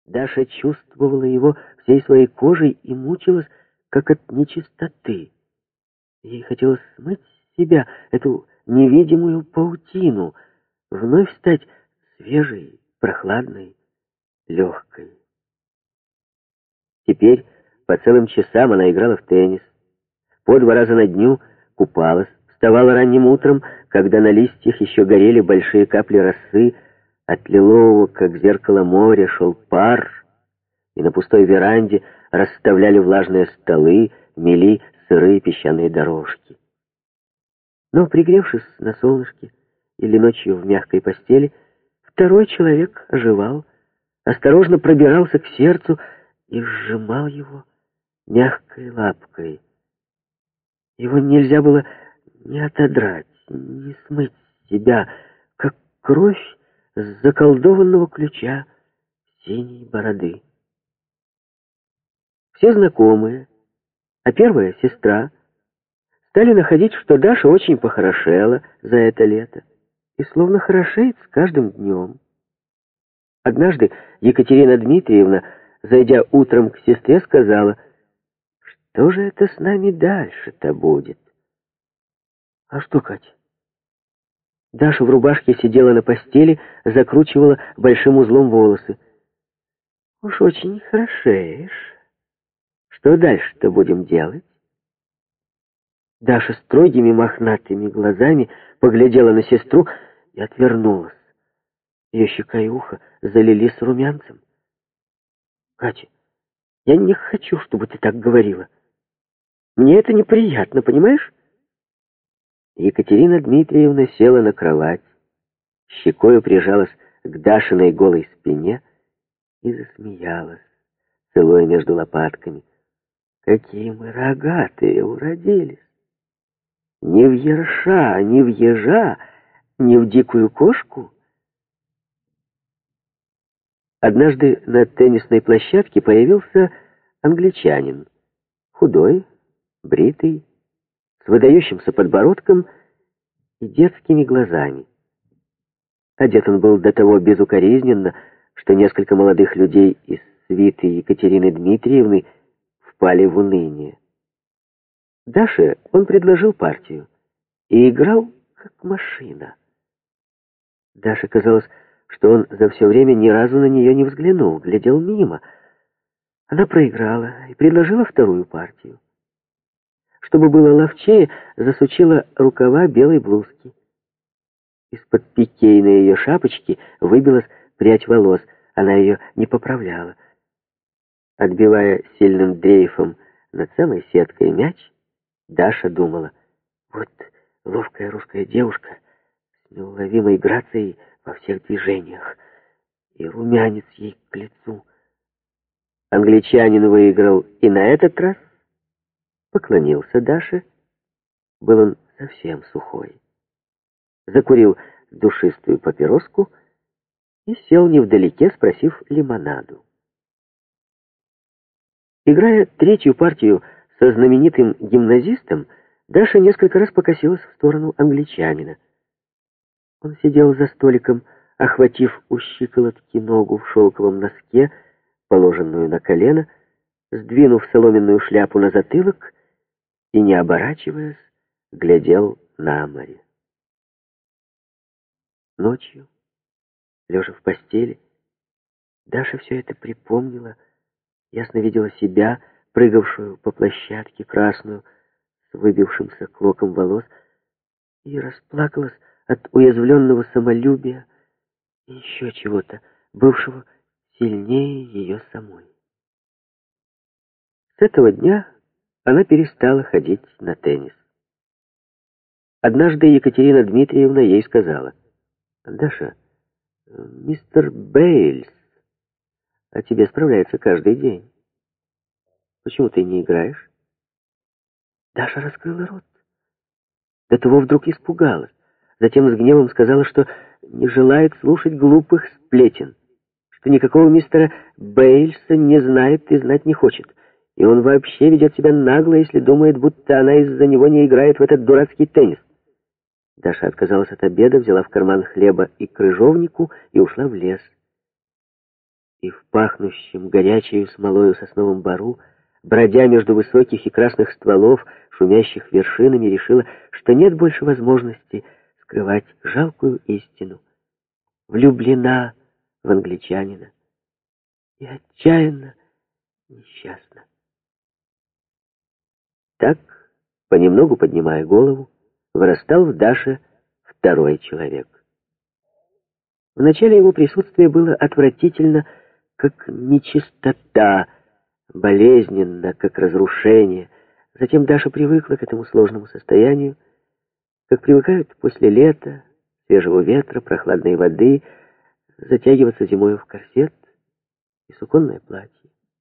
Даша чувствовала его всей своей кожей и мучилась, как от нечистоты. Ей хотелось смыть с себя эту невидимую паутину, вновь стать свежей, прохладной, легкой. Теперь по целым часам она играла в теннис, по 2 раза на дню купалась, вставала ранним утром, когда на листьях еще горели большие капли росы, от лилового, как зеркало моря, шел пар, и на пустой веранде расставляли влажные столы, мели сырые песчаные дорожки. Но, пригревшись на солнышке или ночью в мягкой постели, второй человек оживал, осторожно пробирался к сердцу и сжимал его мягкой лапкой. Его нельзя было ни отодрать, ни смыть с себя, как кровь с заколдованного ключа синей бороды. Все знакомые, а первая сестра, стали находить, что Даша очень похорошела за это лето и словно хорошеет с каждым днем. Однажды Екатерина Дмитриевна, зайдя утром к сестре, сказала: «Что же это с нами дальше-то будет?» «А что, Катя?» Даша в рубашке сидела на постели, закручивала большим узлом волосы. «Уж очень хорошеешь. Что дальше-то будем делать?» Даша строгими мохнатыми глазами поглядела на сестру и отвернулась. Ее щека и ухо залились румянцем. «Катя, я не хочу, чтобы ты так говорила. Мне это неприятно, понимаешь?» Екатерина Дмитриевна села на кровать, щекою прижалась к Дашиной голой спине и засмеялась, целуя между лопатками. «Какие мы рогатые уродились! Ни в ерша, ни в ежа, ни в дикую кошку!» Однажды на теннисной площадке появился англичанин, худой, бритый, с выдающимся подбородком и детскими глазами. Одет он был до того безукоризненно, что несколько молодых людей из свиты Екатерины Дмитриевны впали в уныние. Даше он предложил партию и играл как машина. Даше казалось, что он за все время ни разу на нее не взглянул, глядел мимо. Она проиграла и предложила вторую партию. Чтобы было ловчее, засучила рукава белой блузки. Из-под пикейной ее шапочки выбилась прядь волос, она ее не поправляла. Отбивая сильным дрейфом над самой сеткой мяч, Даша думала: вот ловкая русская девушка с неуловимой грацией во всех движениях, и румянец ей к лицу. Англичанин выиграл и на этот раз поклонился Даше. Был он совсем сухой. Закурил душистую папироску и сел невдалеке, спросив лимонаду. Играя третью партию со знаменитым гимназистом, Даша несколько раз покосилась в сторону англичанина. Он сидел за столиком, охватив у щиколотки ногу в шелковом носке, положенную на колено, сдвинув соломенную шляпу на затылок и, не оборачиваясь, глядел на море. Ночью, лежа в постели, Даша все это припомнила, ясно видела себя, прыгавшую по площадке, красную, с выбившимся клоком волос, и расплакалась от уязвленного самолюбия и еще чего-то, бывшего сильнее ее самой. С этого дня она перестала ходить на теннис. Однажды Екатерина Дмитриевна ей сказала: «Даша, мистер Бейлс о тебе справляется каждый день. Почему ты не играешь?» Даша раскрыла рот. До того вдруг испугалась. Затем с гневом сказала, что не желает слушать глупых сплетен, что никакого мистера Бейлса не знает и знать не хочет, и он вообще ведет себя нагло, если думает, будто она из-за него не играет в этот дурацкий теннис. Даша отказалась от обеда, взяла в карман хлеба и крыжовнику и ушла в лес. И в пахнущем горячею смолою сосновом бору, бродя между высоких и красных стволов, шумящих вершинами, решила, что нет больше возможности скрывать жалкую истину. Влюблена в англичанина и отчаянно несчастна. Так, понемногу поднимая голову, вырастал в Даше второй человек. Вначале его присутствие было отвратительно, как нечистота, болезненно, как разрушение. Затем Даша привыкла к этому сложному состоянию, как привыкают после лета, свежего ветра, прохладной воды, затягиваться зимою в корсет и суконное платье.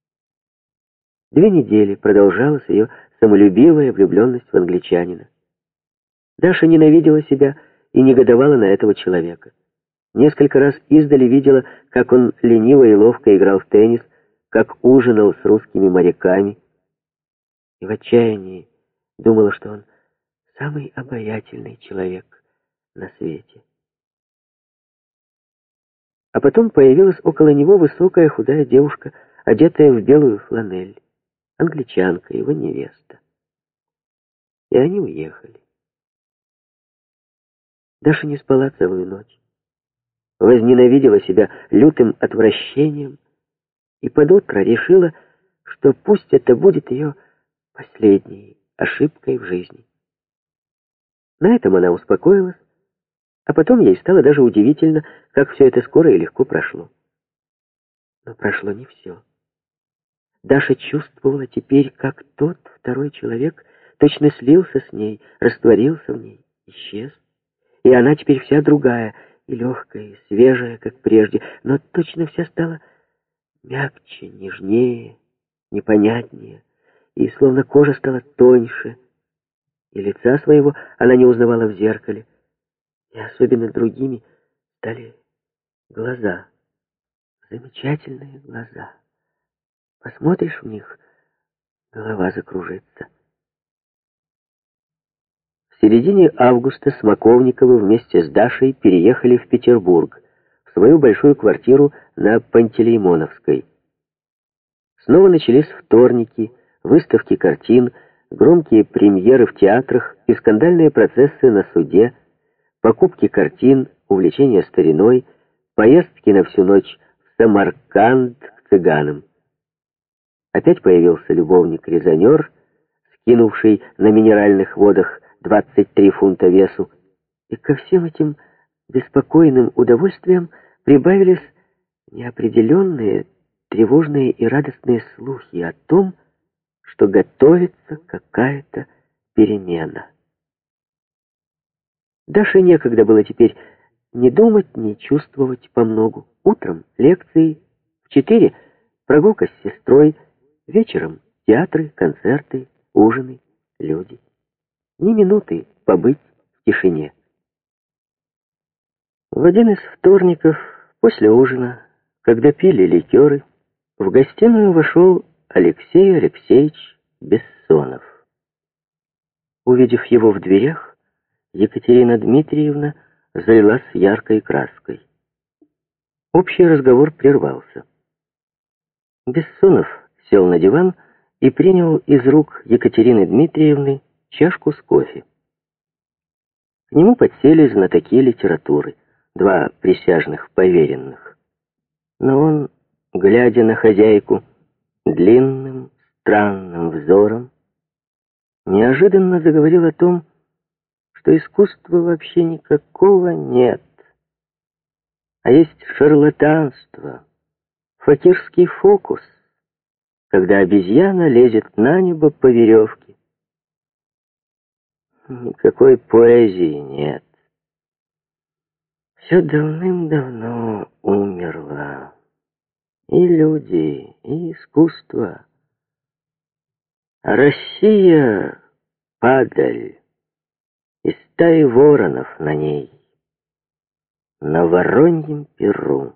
2 недели продолжалась ее самолюбивая влюбленность в англичанина. Даша ненавидела себя и негодовала на этого человека. Несколько раз издали видела, как он лениво и ловко играл в теннис, как ужинал с русскими моряками, и в отчаянии думала, что он самый обаятельный человек на свете. А потом появилась около него высокая худая девушка, одетая в белую фланель, англичанка, его невеста. И они уехали. Даша не спала целую ночь, возненавидела себя лютым отвращением и под утро решила, что пусть это будет ее последней ошибкой в жизни. На этом она успокоилась, а потом ей стало даже удивительно, как все это скоро и легко прошло. Но прошло не все. Даша чувствовала теперь, как тот второй человек точно слился с ней, растворился в ней, исчез. И она теперь вся другая, и легкая, и свежая, как прежде, но точно вся стала мягче, нежнее, непонятнее, и словно кожа стала тоньше, и лица своего она не узнавала в зеркале, и особенно другими стали глаза, замечательные глаза. Посмотришь в них, голова закружится. В середине августа Смоковниковы вместе с Дашей переехали в Петербург, в свою большую квартиру на Пантелеймоновской. Снова начались вторники, выставки картин, громкие премьеры в театрах и скандальные процессы на суде, покупки картин, увлечения стариной, поездки на всю ночь в Самарканд к цыганам. Опять появился любовник-резонер, скинувший на минеральных водах 23 фунта весу, и ко всем этим беспокойным удовольствиям прибавились неопределенные, тревожные и радостные слухи о том, что готовится какая-то перемена. Даше некогда было теперь ни думать, ни чувствовать помногу. Утром лекции, в 4 прогулка с сестрой, вечером театры, концерты, ужины, люди. Ни минуты побыть в тишине. В один из вторников, после ужина, когда пили ликеры, в гостиную вошел Алексей Алексеевич Бессонов. Увидев его в дверях, Екатерина Дмитриевна залилась яркой краской. Общий разговор прервался. Бессонов сел на диван и принял из рук Екатерины Дмитриевны чашку с кофе. К нему подсели знатоки литературы, 2 присяжных поверенных. Но он, глядя на хозяйку длинным, странным взором, неожиданно заговорил о том, что искусства вообще никакого нет, а есть шарлатанство, факирский фокус, когда обезьяна лезет на небо по веревке. Никакой поэзии нет. Все давным-давно умерло. И люди, и искусство. А Россия — падаль, и стаи воронов на ней, на вороньем перу.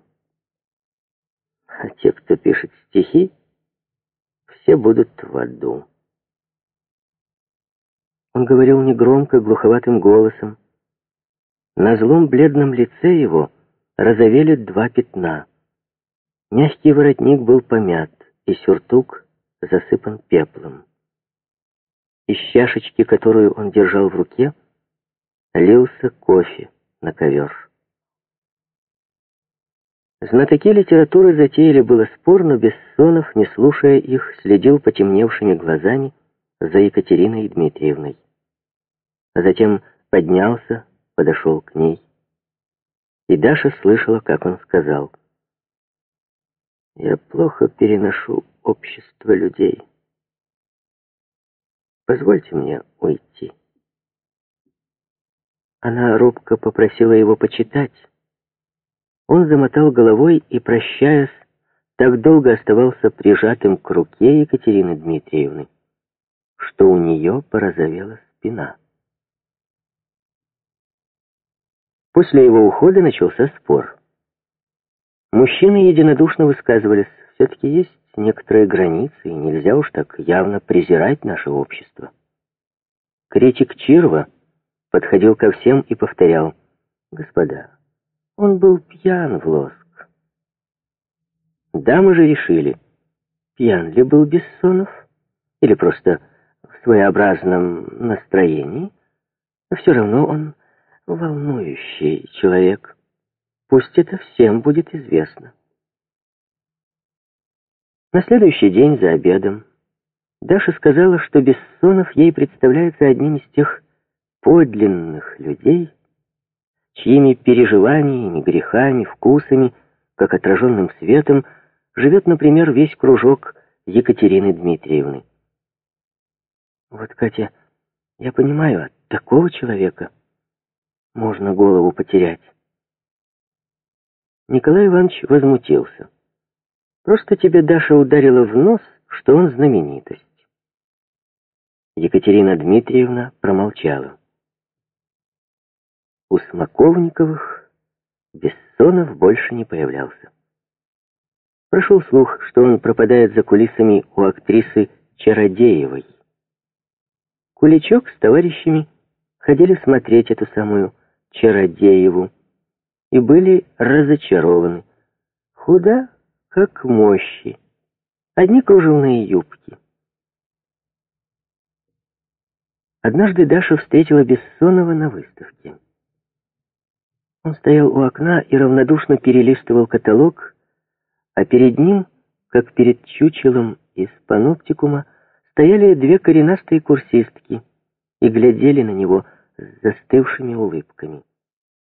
А те, кто пишет стихи, все будут в аду. Он говорил негромко, глуховатым голосом. На злом бледном лице его разовели 2 пятна. Мягкий воротник был помят, и сюртук засыпан пеплом. Из чашечки, которую он держал в руке, лился кофе на ковер. Знатоки литературы затеяли было спор, но Бессонов, не слушая их, следил потемневшими глазами за Екатериной Дмитриевной. А затем поднялся, подошел к ней. И Даша слышала, как он сказал: «Я плохо переношу общество людей. Позвольте мне уйти». Она робко попросила его почитать. Он замотал головой и, прощаясь, так долго оставался прижатым к руке Екатерины Дмитриевны, что у нее порозовела спина. После его ухода начался спор. Мужчины единодушно высказывались: все-таки есть некоторые границы, и нельзя уж так явно презирать наше общество. Критик Чирва подходил ко всем и повторял: «Господа, он был пьян в лоск». Дамы же решили, пьян ли был Бессонов, или просто в своеобразном настроении. Все равно он волнующий человек. Пусть это всем будет известно. На следующий день за обедом Даша сказала, что Бессонов ей представляется одним из тех подлинных людей, чьими переживаниями, грехами, вкусами, как отраженным светом, живет, например, весь кружок Екатерины Дмитриевны. Вот, Катя, я понимаю, от такого человека можно голову потерять. Николай Иванович возмутился. Просто тебе Даша ударила в нос, что он знаменитость. Екатерина Дмитриевна промолчала. У Смоковниковых Бессонов больше не появлялся. Прошел слух, что он пропадает за кулисами у актрисы Чародеевой. Куличок с товарищами ходили смотреть эту самую Чародееву и были разочарованы. Худа, как мощи, одни кружевные юбки. Однажды Даша встретила Бессонова на выставке. Он стоял у окна и равнодушно перелистывал каталог, а перед ним, как перед чучелом из паноптикума, стояли две коренастые курсистки и глядели на него с застывшими улыбками.